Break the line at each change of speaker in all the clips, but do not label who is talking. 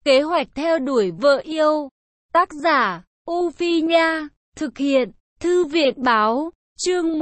Kế hoạch theo đuổi vợ yêu. Tác giả, U Phi Nha. Thực hiện, Thư viện Báo. Chương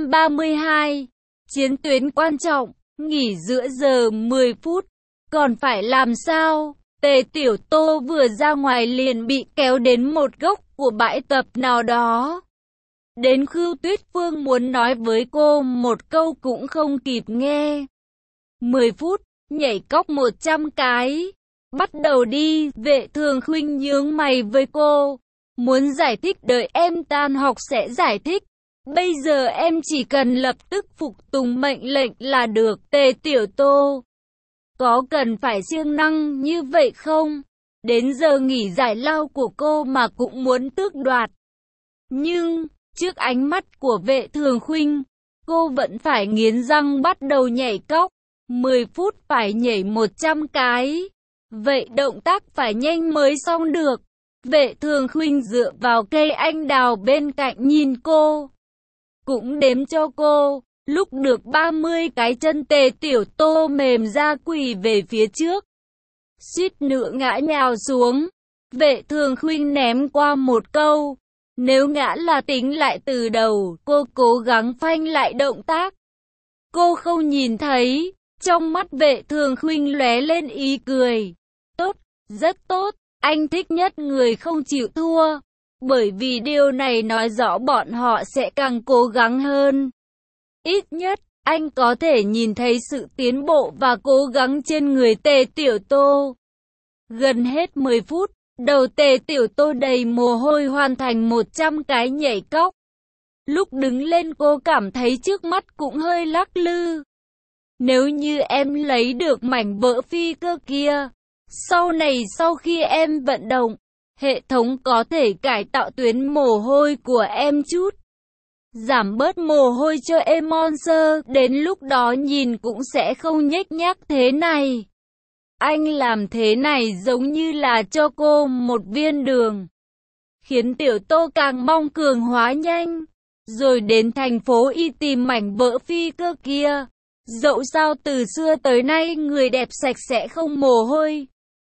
132. Chiến tuyến quan trọng. Nghỉ giữa giờ 10 phút. Còn phải làm sao? Tề Tiểu Tô vừa ra ngoài liền bị kéo đến một góc của bãi tập nào đó. Đến Khưu Tuyết Phương muốn nói với cô một câu cũng không kịp nghe. 10 phút, nhảy cóc 100 cái. Bắt đầu đi, Vệ Thường Khuynh nhướng mày với cô. Muốn giải thích đợi em tan học sẽ giải thích. Bây giờ em chỉ cần lập tức phục tùng mệnh lệnh là được. Tề Tiểu Tô, có cần phải siêng năng như vậy không? Đến giờ nghỉ giải lao của cô mà cũng muốn tước đoạt. Nhưng, trước ánh mắt của Vệ Thường Khuynh, cô vẫn phải nghiến răng bắt đầu nhảy cóc. 10 phút phải nhảy 100 cái. Vậy động tác phải nhanh mới xong được. Vệ Thường Khuynh dựa vào cây anh đào bên cạnh nhìn cô. Cũng đếm cho cô. Lúc được 30 cái chân Tề Tiểu Tô mềm ra quỳ về phía trước. Suýt nữa ngã nhào xuống. Vệ Thường Khuynh ném qua một câu. Nếu ngã là tính lại từ đầu. Cô cố gắng phanh lại động tác. Cô không nhìn thấy. Trong mắt Vệ Thường Khuynh lóe lên ý cười. Tốt, rất tốt. Anh thích nhất người không chịu thua. Bởi vì điều này nói rõ bọn họ sẽ càng cố gắng hơn. Ít nhất, anh có thể nhìn thấy sự tiến bộ và cố gắng trên người Tề Tiểu Tô. Gần hết 10 phút, đầu Tề Tiểu Tô đầy mồ hôi hoàn thành 100 cái nhảy cóc. Lúc đứng lên cô cảm thấy trước mắt cũng hơi lắc lư. Nếu như em lấy được mảnh vỡ phi cơ kia, sau này sau khi em vận động, hệ thống có thể cải tạo tuyến mồ hôi của em chút. Giảm bớt mồ hôi cho em Monster, đến lúc đó nhìn cũng sẽ không nhếch nhác thế này. Anh làm thế này giống như là cho cô một viên đường. Khiến Tiểu Tô càng mong cường hóa nhanh. Rồi đến thành phố Y tìm mảnh vỡ phi cơ kia. Dẫu sao từ xưa tới nay người đẹp sạch sẽ không mồ hôi.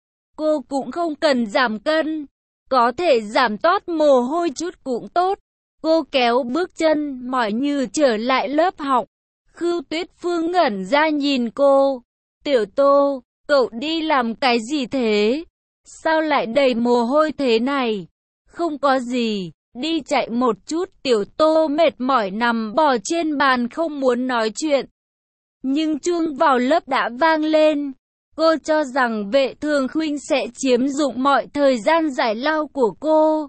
Cô cũng không cần giảm cân. Có thể giảm toát mồ hôi chút cũng tốt. Cô kéo bước chân, mỏi như trở lại lớp học. Khưu Tuyết Phương ngẩn ra nhìn cô. Tiểu Tô, cậu đi làm cái gì thế? Sao lại đầy mồ hôi thế này? Không có gì, đi chạy một chút. Tiểu Tô mệt mỏi nằm bò trên bàn không muốn nói chuyện. Nhưng chuông vào lớp đã vang lên. Cô cho rằng Vệ Thường Khuynh sẽ chiếm dụng mọi thời gian giải lao của cô.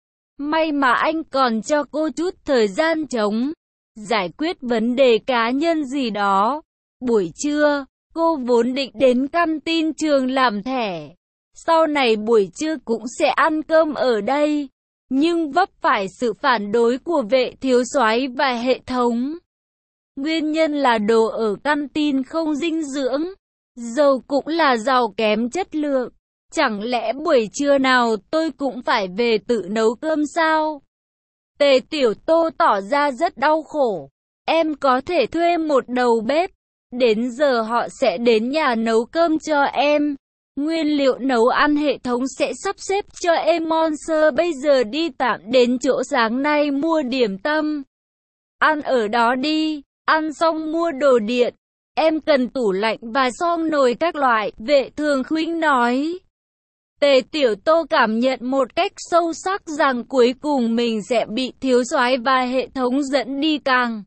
May mà anh còn cho cô chút thời gian trống, giải quyết vấn đề cá nhân gì đó. Buổi trưa, cô vốn định đến căng tin trường làm thẻ. Sau này buổi trưa cũng sẽ ăn cơm ở đây. Nhưng vấp phải sự phản đối của Vệ thiếu soái và hệ thống. Nguyên nhân là đồ ở căng tin không dinh dưỡng. Dầu cũng là giàu kém chất lượng. Chẳng lẽ buổi trưa nào tôi cũng phải về tự nấu cơm sao? Tề Tiểu Tô tỏ ra rất đau khổ. Em có thể thuê một đầu bếp. Đến giờ họ sẽ đến nhà nấu cơm cho em. Nguyên liệu nấu ăn hệ thống sẽ sắp xếp cho em. Monster bây giờ đi tạm đến chỗ sáng nay mua điểm tâm. Ăn ở đó đi. Ăn xong mua đồ điện. Em cần tủ lạnh và xoong nồi các loại. Vệ Thường Khuynh nói. Tề Tiểu Tô cảm nhận một cách sâu sắc rằng cuối cùng mình sẽ bị thiếu soái và hệ thống dẫn đi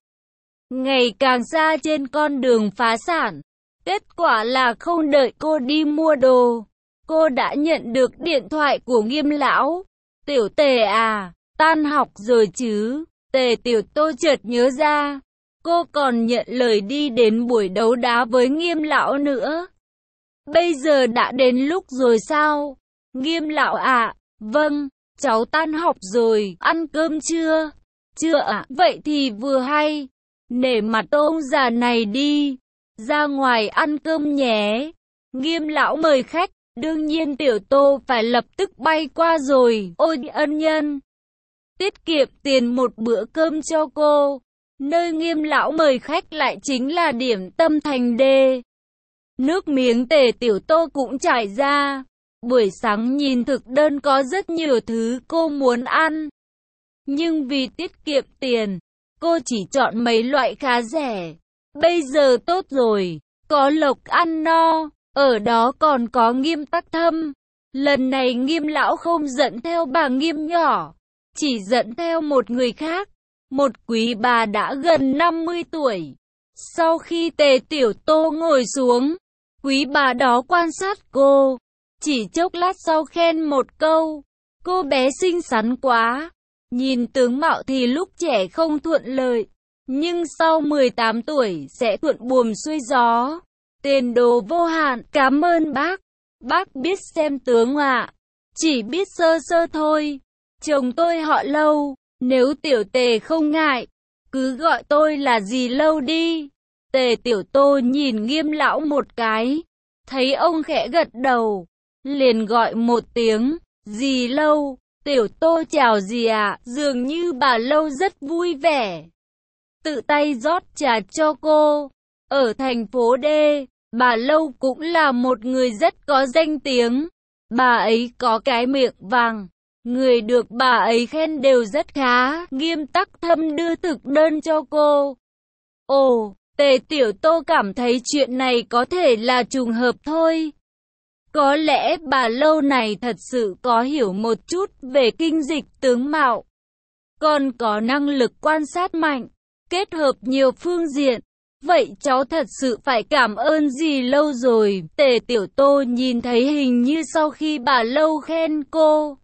ngày càng xa trên con đường phá sản. Kết quả là không đợi cô đi mua đồ, cô đã nhận được điện thoại của Nghiêm lão. Tiểu Tề à, tan học rồi chứ? Tề Tiểu Tô chợt nhớ ra, cô còn nhận lời đi đến buổi đấu đá với Nghiêm lão nữa. Bây giờ đã đến lúc rồi sao? Nghiêm lão ạ, vâng, cháu tan học rồi, ăn cơm chưa? Chưa ạ, vậy thì vừa hay. Nể mặt ông già này đi, ra ngoài ăn cơm nhé. Nghiêm lão mời khách, đương nhiên Tiểu Tô phải lập tức bay qua rồi. Ôi ân nhân, tiết kiệm tiền một bữa cơm cho cô. Nơi Nghiêm lão mời khách lại chính là điểm tâm thành đê. Nước miếng Tề Tiểu Tô cũng chảy ra. Buổi sáng nhìn thực đơn có rất nhiều thứ cô muốn ăn. Nhưng vì tiết kiệm tiền, cô chỉ chọn mấy loại khá rẻ. Bây giờ tốt rồi, có Lộc ăn no, ở đó còn có Nghiêm Tắc Thâm. Lần này Nghiêm lão không dẫn theo bà Nghiêm nhỏ, chỉ dẫn theo một người khác, một quý bà đã gần 50 tuổi. Sau khi Tề Tiểu Tô ngồi xuống, quý bà đó quan sát cô, chỉ chốc lát sau khen một câu, cô bé xinh xắn quá. Nhìn tướng mạo thì lúc trẻ không thuận lợi, nhưng sau 18 tuổi sẽ thuận buồm xuôi gió. Tiền đồ vô hạn, cảm ơn bác. Bác biết xem tướng ạ. Chỉ biết sơ sơ thôi. Chồng tôi họ Lâu, nếu Tiểu Tề không ngại, cứ gọi tôi là dì Lâu đi. Tề Tiểu Tô nhìn Nghiêm lão một cái, thấy ông khẽ gật đầu, liền gọi một tiếng, dì Lâu. Tiểu Tô chào dì ạ, dường như bà Lâu rất vui vẻ. Tự tay rót trà cho cô. Ở thành phố D, bà Lâu cũng là một người rất có danh tiếng. Bà ấy có cái miệng vàng, người được bà ấy khen đều rất khá. Nghiêm Tắc Thâm đưa thực đơn cho cô. Ồ, Tề Tiểu Tô cảm thấy chuyện này có thể là trùng hợp thôi. Có lẽ bà Lâu này thật sự có hiểu một chút về kinh dịch tướng mạo, còn có năng lực quan sát mạnh, kết hợp nhiều phương diện. Vậy cháu thật sự phải cảm ơn dì Lâu rồi. Tề Tiểu Tô nhìn thấy hình như sau khi bà Lâu khen cô,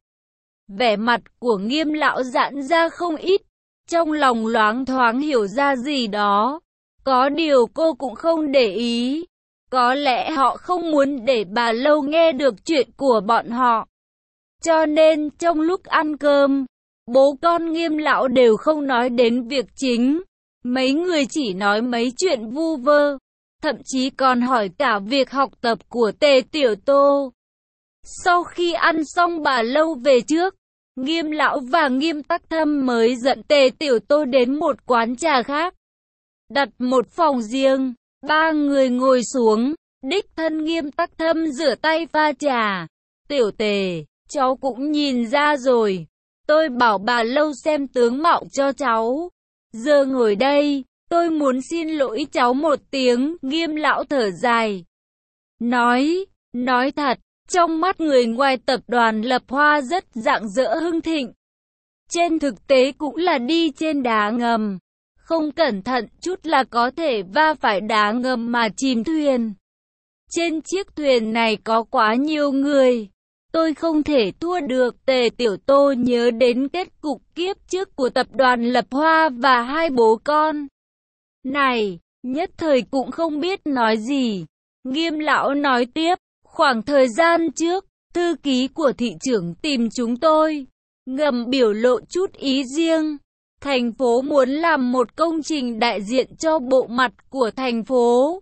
vẻ mặt của Nghiêm lão giãn ra không ít, trong lòng loáng thoáng hiểu ra gì đó. Có điều cô cũng không để ý. Có lẽ họ không muốn để bà Lâu nghe được chuyện của bọn họ. Cho nên trong lúc ăn cơm, bố con Nghiêm lão đều không nói đến việc chính. Mấy người chỉ nói mấy chuyện vu vơ, thậm chí còn hỏi cả việc học tập của Tề Tiểu Tô. Sau khi ăn xong bà Lâu về trước, Nghiêm lão và Nghiêm Tắc Thâm mới dẫn Tề Tiểu Tô đến một quán trà khác, đặt một phòng riêng. Ba người ngồi xuống, đích thân Nghiêm Tắc Thâm rửa tay pha trà. Tiểu Tề, cháu cũng nhìn ra rồi, tôi bảo bà Lâu xem tướng mạo cho cháu. Giờ ngồi đây, tôi muốn xin lỗi cháu một tiếng. Nghiêm lão thở dài, nói thật, trong mắt người ngoài tập đoàn Lập Hoa rất rạng rỡ hưng thịnh. Trên thực tế cũng là đi trên đá ngầm, không cẩn thận chút là có thể va phải đá ngầm mà chìm thuyền. Trên chiếc thuyền này có quá nhiều người, tôi không thể thua được. Tề Tiểu Tô nhớ đến kết cục kiếp trước của tập đoàn Lập Hoa và hai bố con này, nhất thời cũng không biết nói gì. Nghiêm lão nói tiếp, khoảng thời gian trước, thư ký của thị trưởng tìm chúng tôi, ngầm biểu lộ chút ý riêng. Thành phố muốn làm một công trình đại diện cho bộ mặt của thành phố.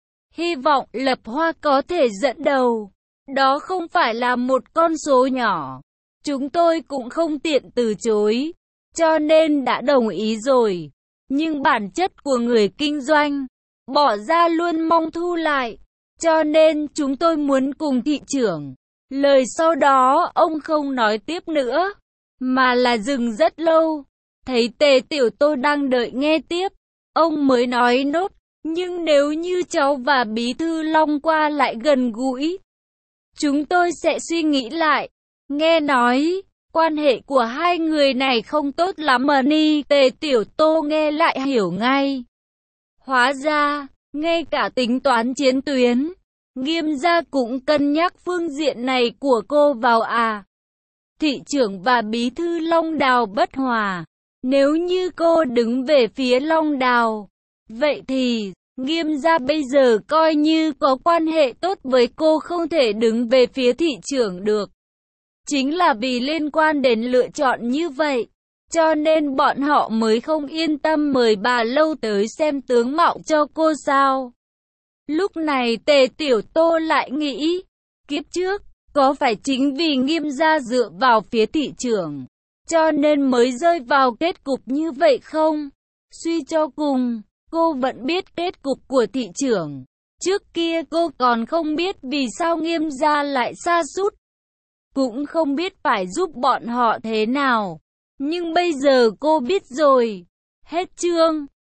Hy vọng Lập Hoa có thể dẫn đầu. Đó không phải là một con số nhỏ. Chúng tôi cũng không tiện từ chối, cho nên đã đồng ý rồi. Nhưng bản chất của người kinh doanh, bỏ ra luôn mong thu lại. Cho nên chúng tôi muốn cùng thị trưởng. Lời sau đó ông không nói tiếp nữa, mà là dừng rất lâu. Thấy Tề Tiểu Tô đang đợi nghe tiếp, ông mới nói nốt, nhưng nếu như cháu và Bí thư Long qua lại gần gũi, chúng tôi sẽ suy nghĩ lại. Nghe nói, quan hệ của hai người này không tốt lắm mà ni. Tề Tiểu Tô nghe lại hiểu ngay. Hóa ra, ngay cả tính toán chiến tuyến, Nghiêm gia cũng cân nhắc phương diện này của cô vào à. Thị trưởng và Bí thư Long Đào bất hòa. Nếu như cô đứng về phía Long Đào, vậy thì Nghiêm gia bây giờ coi như có quan hệ tốt với cô không thể đứng về phía thị trưởng được. Chính là vì liên quan đến lựa chọn như vậy, cho nên bọn họ mới không yên tâm mời bà Lâu tới xem tướng mạo cho cô sao. Lúc này Tề Tiểu Tô lại nghĩ, kiếp trước, có phải chính vì Nghiêm gia dựa vào phía thị trưởng, cho nên mới rơi vào kết cục như vậy không? Suy cho cùng, cô vẫn biết kết cục của thị trưởng. Trước kia cô còn không biết vì sao Nghiêm gia lại sa sút cũng không biết phải giúp bọn họ thế nào. Nhưng bây giờ cô biết rồi. Hết chương.